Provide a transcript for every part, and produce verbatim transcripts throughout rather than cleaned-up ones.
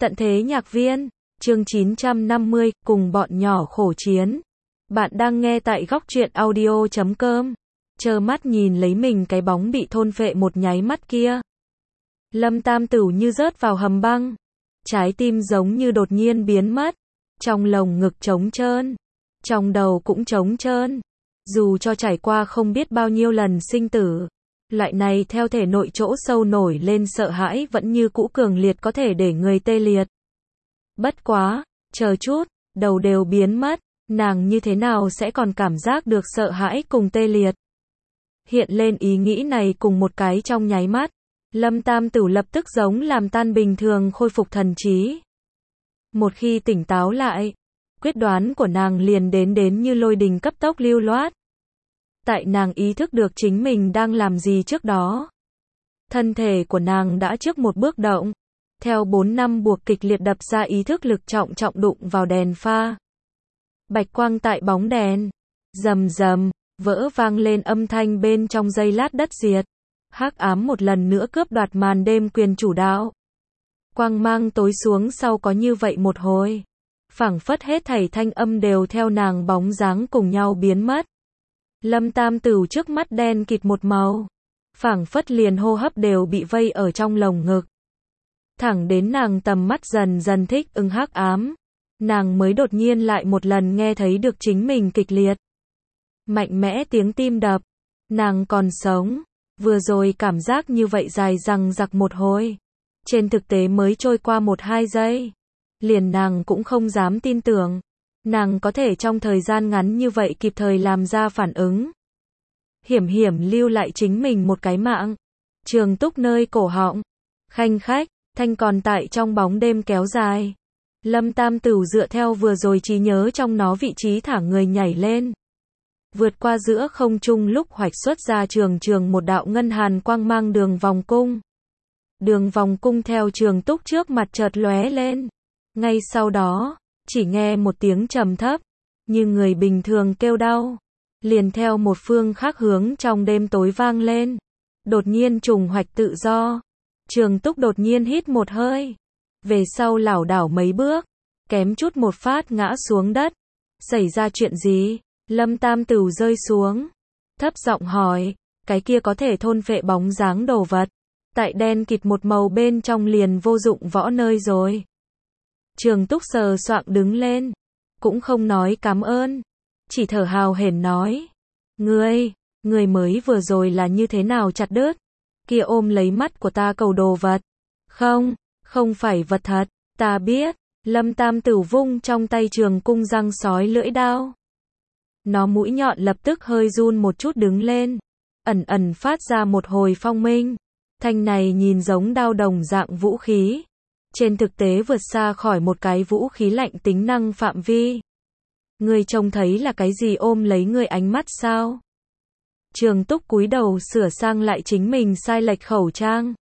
Tận thế nhạc viên, chương chín trăm năm mươi, cùng bọn nhỏ khổ chiến. Bạn đang nghe tại góc truyện audio chấm com. Trơ mắt nhìn lấy mình cái bóng bị thôn phệ một nháy mắt kia. Lâm Tam Tửu như rớt vào hầm băng. Trái tim giống như đột nhiên biến mất. Trong lồng ngực trống trơn. Trong đầu cũng trống trơn. Dù cho trải qua không biết bao nhiêu lần sinh tử. Loại này theo thể nội chỗ sâu nổi lên sợ hãi vẫn như cũ cường liệt có thể để người tê liệt. Bất quá, chờ chút, đầu đều biến mất, nàng như thế nào sẽ còn cảm giác được sợ hãi cùng tê liệt. Hiện lên ý nghĩ này cùng một cái trong nháy mắt, Lâm Tam Tửu lập tức giống làm tan bình thường khôi phục thần trí. Một khi tỉnh táo lại, quyết đoán của nàng liền đến đến như lôi đình cấp tốc lưu loát. Tại nàng ý thức được chính mình đang làm gì trước đó. Thân thể của nàng đã trước một bước động. Theo bốn năm buộc kịch liệt đập ra ý thức lực trọng trọng đụng vào đèn pha. Bạch quang tại bóng đèn. Rầm rầm, vỡ vang lên âm thanh bên trong giây lát đất diệt. Hắc ám một lần nữa cướp đoạt màn đêm quyền chủ đạo. Quang mang tối xuống sau có như vậy một hồi. Phảng phất hết thảy thanh âm đều theo nàng bóng dáng cùng nhau biến mất. Lâm Tam Tửu trước mắt đen kịt một màu. Phảng phất liền hô hấp đều bị vây ở trong lồng ngực. Thẳng đến nàng tầm mắt dần dần thích ứng hắc ám. Nàng mới đột nhiên lại một lần nghe thấy được chính mình kịch liệt. Mạnh mẽ tiếng tim đập. Nàng còn sống. Vừa rồi cảm giác như vậy dài dằng dặc một hồi. Trên thực tế mới trôi qua một hai giây. Liền nàng cũng không dám tin tưởng. Nàng có thể trong thời gian ngắn như vậy kịp thời làm ra phản ứng. Hiểm hiểm lưu lại chính mình một cái mạng. Trường Túc nơi cổ họng. Khanh khách, thanh còn tại trong bóng đêm kéo dài. Lâm Tam Tửu dựa theo vừa rồi trí nhớ trong nó vị trí thả người nhảy lên. Vượt qua giữa không trung lúc hoạch xuất ra trường trường một đạo ngân hàn quang mang đường vòng cung. Đường vòng cung theo Trường Túc trước mặt chợt lóe lên. Ngay sau đó, chỉ nghe một tiếng trầm thấp, như người bình thường kêu đau, liền theo một phương khác hướng trong đêm tối vang lên. Đột nhiên trùng hoạch tự do. Trường Túc đột nhiên hít một hơi, về sau lảo đảo mấy bước, kém chút một phát ngã xuống đất. Xảy ra chuyện gì? Lâm Tam Tửu rơi xuống, thấp giọng hỏi, cái kia có thể thôn phệ bóng dáng đồ vật, tại đen kịt một màu bên trong liền vô dụng võ nơi rồi. Trường Túc sờ soạng đứng lên, cũng không nói cảm ơn, chỉ thở hào hển nói, ngươi, ngươi mới vừa rồi là như thế nào chặt đứt, kia ôm lấy mắt của ta cầu đồ vật. Không, không phải vật thật, ta biết. Lâm Tam Tửu vung trong tay trường cung răng sói lưỡi đao. Nó mũi nhọn lập tức hơi run một chút đứng lên, ẩn ẩn phát ra một hồi phong minh. Thanh này nhìn giống đao đồng dạng vũ khí. Trên thực tế vượt xa khỏi một cái vũ khí lạnh tính năng phạm vi. Ngươi trông thấy là cái gì ôm lấy ngươi ánh mắt sao? Trường Túc cúi đầu sửa sang lại chính mình sai lệch khẩu trang.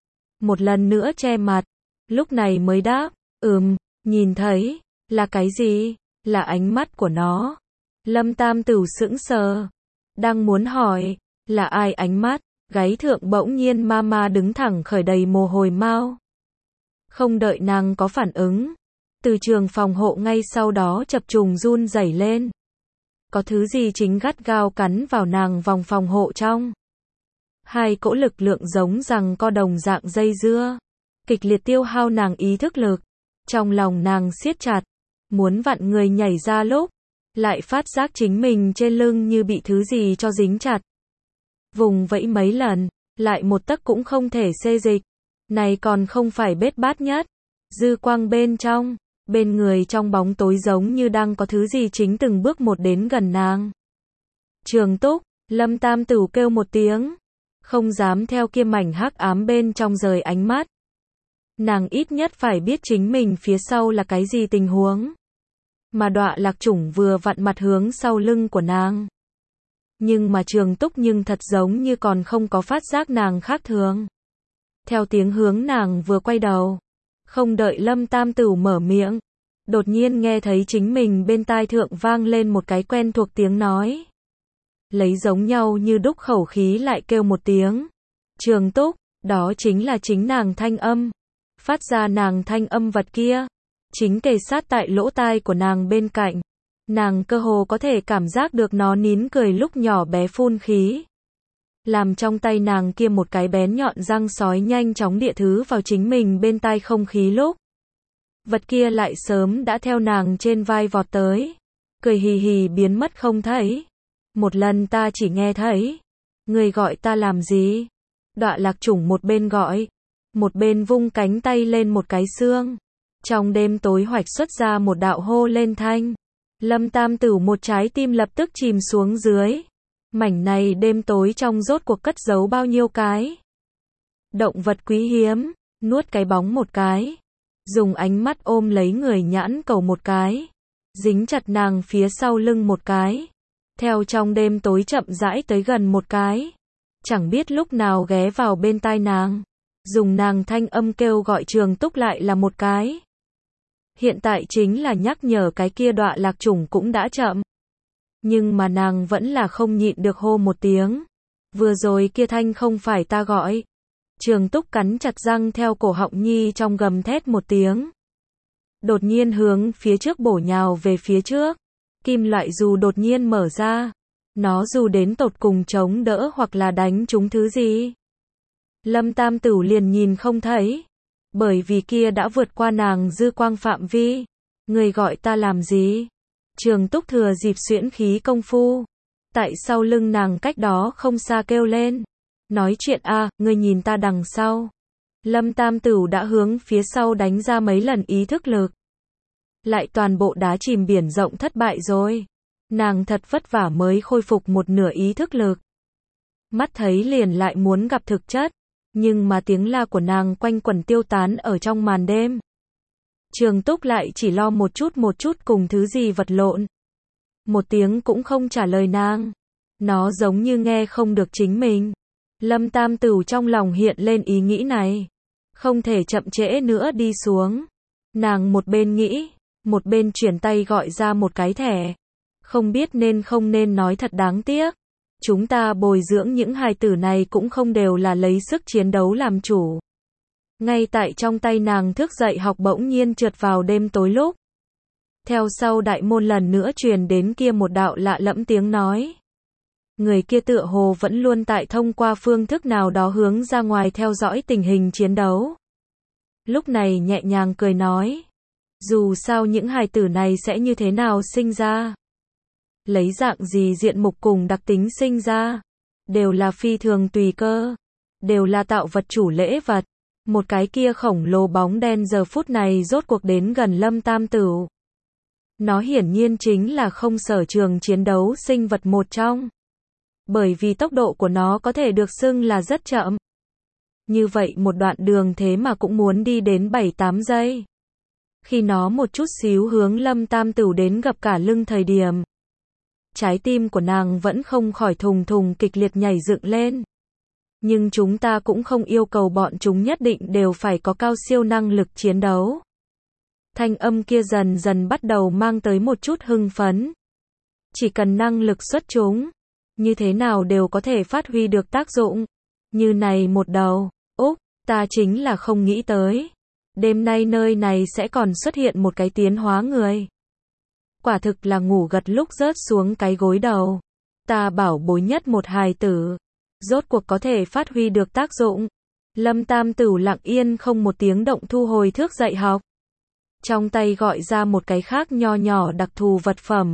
Một lần nữa che mặt, lúc này mới đáp, ừm, nhìn thấy, là cái gì? Là ánh mắt của nó. Lâm Tam Tửu sững sờ, đang muốn hỏi, là ai ánh mắt? Gáy thượng bỗng nhiên ma ma đứng thẳng khởi đầy mồ hôi mao. Không đợi nàng có phản ứng, từ trường phòng hộ ngay sau đó chập trùng run rẩy lên. Có thứ gì chính gắt gao cắn vào nàng vòng phòng hộ trong. Hai cỗ lực lượng giống rằng co đồng dạng dây dưa, kịch liệt tiêu hao nàng ý thức lực. Trong lòng nàng siết chặt, muốn vặn người nhảy ra lúc, lại phát giác chính mình trên lưng như bị thứ gì cho dính chặt. Vùng vẫy mấy lần, lại một tấc cũng không thể xê dịch. Này còn không phải bết bát nhất. Dư quang bên trong, bên người trong bóng tối giống như đang có thứ gì chính từng bước một đến gần nàng. Trường Túc, Lâm Tam Tửu kêu một tiếng, không dám theo kia mảnh hắc ám bên trong rời ánh mắt. Nàng ít nhất phải biết chính mình phía sau là cái gì tình huống. Mà Đọa Lạc Chủng vừa vặn mặt hướng sau lưng của nàng. Nhưng mà Trường Túc nhưng thật giống như còn không có phát giác nàng khác thường. Theo tiếng hướng nàng vừa quay đầu, không đợi Lâm Tam Tửu mở miệng, đột nhiên nghe thấy chính mình bên tai thượng vang lên một cái quen thuộc tiếng nói. Lấy giống nhau như đúc khẩu khí lại kêu một tiếng. Trường Túc, đó chính là chính nàng thanh âm. phát ra nàng thanh âm vật kia, chính kề sát tại lỗ tai của nàng bên cạnh. Nàng cơ hồ có thể cảm giác được nó nín cười lúc nhỏ bé phun khí. Làm trong tay nàng kia một cái bén nhọn răng sói nhanh chóng địa thứ vào chính mình bên tai không khí lúc. Vật kia lại sớm đã theo nàng trên vai vọt tới. Cười hì hì biến mất không thấy. Một lần ta chỉ nghe thấy. Người gọi ta làm gì? Đọa lạc chủng một bên gọi. Một bên vung cánh tay lên một cái xương. Trong đêm tối hoạch xuất ra một đạo hô lên thanh. Lâm Tam Tửu một trái tim lập tức chìm xuống dưới. Mảnh này đêm tối trong rốt cuộc cất giấu bao nhiêu cái. Động vật quý hiếm, nuốt cái bóng một cái. Dùng ánh mắt ôm lấy người nhãn cầu một cái. Dính chặt nàng phía sau lưng một cái. Theo trong đêm tối chậm rãi tới gần một cái. Chẳng biết lúc nào ghé vào bên tai nàng. Dùng nàng thanh âm kêu gọi Trường Túc lại là một cái. Hiện tại chính là nhắc nhở cái kia đọa lạc chủng cũng đã chậm. Nhưng mà nàng vẫn là không nhịn được hô một tiếng. Vừa rồi kia thanh không phải ta gọi. Trường Túc cắn chặt răng theo cổ họng nhi trong gầm thét một tiếng. Đột nhiên hướng phía trước bổ nhào về phía trước. Kim loại dù đột nhiên mở ra. Nó dù đến tột cùng chống đỡ hoặc là đánh trúng thứ gì. Lâm Tam Tửu liền nhìn không thấy. Bởi vì kia đã vượt qua nàng dư quang phạm vi. Người gọi ta làm gì? Trường Túc thừa dịp xuyễn khí công phu. Tại sau lưng nàng cách đó không xa kêu lên. Nói chuyện a, à, ngươi nhìn ta đằng sau. Lâm Tam Tửu đã hướng phía sau đánh ra mấy lần ý thức lực. Lại toàn bộ đá chìm biển rộng thất bại rồi. Nàng thật vất vả mới khôi phục một nửa ý thức lực. Mắt thấy liền lại muốn gặp thực chất. Nhưng mà tiếng la của nàng quanh quẩn tiêu tán ở trong màn đêm. Trường Túc lại chỉ lo một chút một chút cùng thứ gì vật lộn. Một tiếng cũng không trả lời nàng. Nó giống như nghe không được chính mình. Lâm Tam Tửu trong lòng hiện lên ý nghĩ này. Không thể chậm trễ nữa đi xuống. Nàng một bên nghĩ, một bên chuyển tay gọi ra một cái thẻ. Không biết nên không nên nói thật đáng tiếc. Chúng ta bồi dưỡng những hài tử này cũng không đều là lấy sức chiến đấu làm chủ. Ngay tại trong tay nàng thức dậy học bỗng nhiên trượt vào đêm tối lúc. Theo sau đại môn lần nữa truyền đến kia một đạo lạ lẫm tiếng nói. Người kia tựa hồ vẫn luôn tại thông qua phương thức nào đó hướng ra ngoài theo dõi tình hình chiến đấu. Lúc này nhẹ nhàng cười nói. Dù sao những hài tử này sẽ như thế nào sinh ra. Lấy dạng gì diện mục cùng đặc tính sinh ra. Đều là phi thường tùy cơ. Đều là tạo vật chủ lễ vật. Một cái kia khổng lồ bóng đen giờ phút này rốt cuộc đến gần Lâm Tam Tửu. Nó hiển nhiên chính là không sở trường chiến đấu sinh vật một trong. Bởi vì tốc độ của nó có thể được xưng là rất chậm. Như vậy một đoạn đường thế mà cũng muốn đi đến bảy tám giây. Khi nó một chút xíu hướng Lâm Tam Tửu đến gặp cả lưng thời điểm. Trái tim của nàng vẫn không khỏi thùng thùng kịch liệt nhảy dựng lên. Nhưng chúng ta cũng không yêu cầu bọn chúng nhất định đều phải có cao siêu năng lực chiến đấu. Thanh âm kia dần dần bắt đầu mang tới một chút hưng phấn. Chỉ cần năng lực xuất chúng, như thế nào đều có thể phát huy được tác dụng. Như này một đầu, Úc, ta chính là không nghĩ tới. Đêm nay nơi này sẽ còn xuất hiện một cái tiến hóa người. Quả thực là ngủ gật lúc rớt xuống cái gối đầu. Ta bảo bối nhất một hài tử. Rốt cuộc có thể phát huy được tác dụng. Lâm Tam Tửu lặng yên không một tiếng động thu hồi thước dạy học. Trong tay gọi ra một cái khác nho nhỏ đặc thù vật phẩm.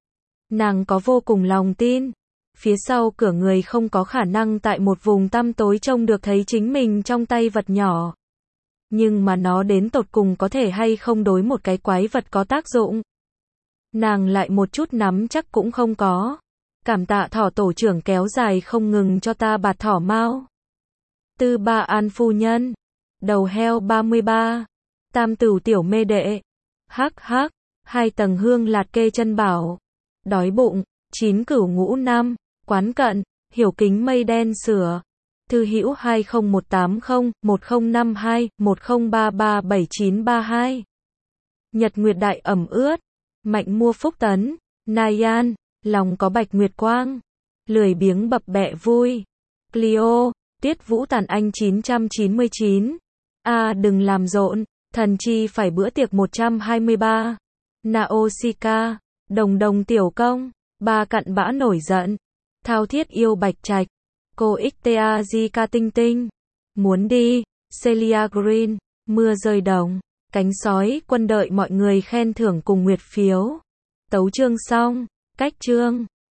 Nàng có vô cùng lòng tin. Phía sau cửa người không có khả năng tại một vùng tăm tối trông được thấy chính mình trong tay vật nhỏ. Nhưng mà nó đến tột cùng có thể hay không đối một cái quái vật có tác dụng. Nàng lại một chút nắm chắc cũng không có. Cảm tạ thỏ tổ trưởng kéo dài không ngừng cho ta bạt thỏ mao. Tư Ba An phu nhân. Đầu heo ba mươi ba. Tam Tửu tiểu mê đệ. Hắc hắc. Hai tầng hương lạt kê chân bảo. Đói bụng. Chín cửu ngũ năm. Quán cận. Hiểu kính mây đen sửa. Thư hữu hai không một tám không một không năm hai một không ba ba bảy chín ba hai. Nhật Nguyệt Đại ẩm ướt. Mạnh mua phúc tấn. Nayan. Lòng có bạch nguyệt quang. Lười biếng bập bẹ vui. Clio. Tiết Vũ Tàn Anh chín trăm chín mươi chín. À đừng làm rộn, thần chi phải bữa tiệc một trăm hai mươi ba. Naosika, đồng đồng tiểu công, ba cặn bã nổi giận. Thao thiết yêu bạch trạch. Cô Ixteazika tinh tinh. Muốn đi. Celia Green, mưa rơi đồng. Cánh sói, quân đợi mọi người khen thưởng cùng nguyệt phiếu. Tấu chương xong. Cách chương.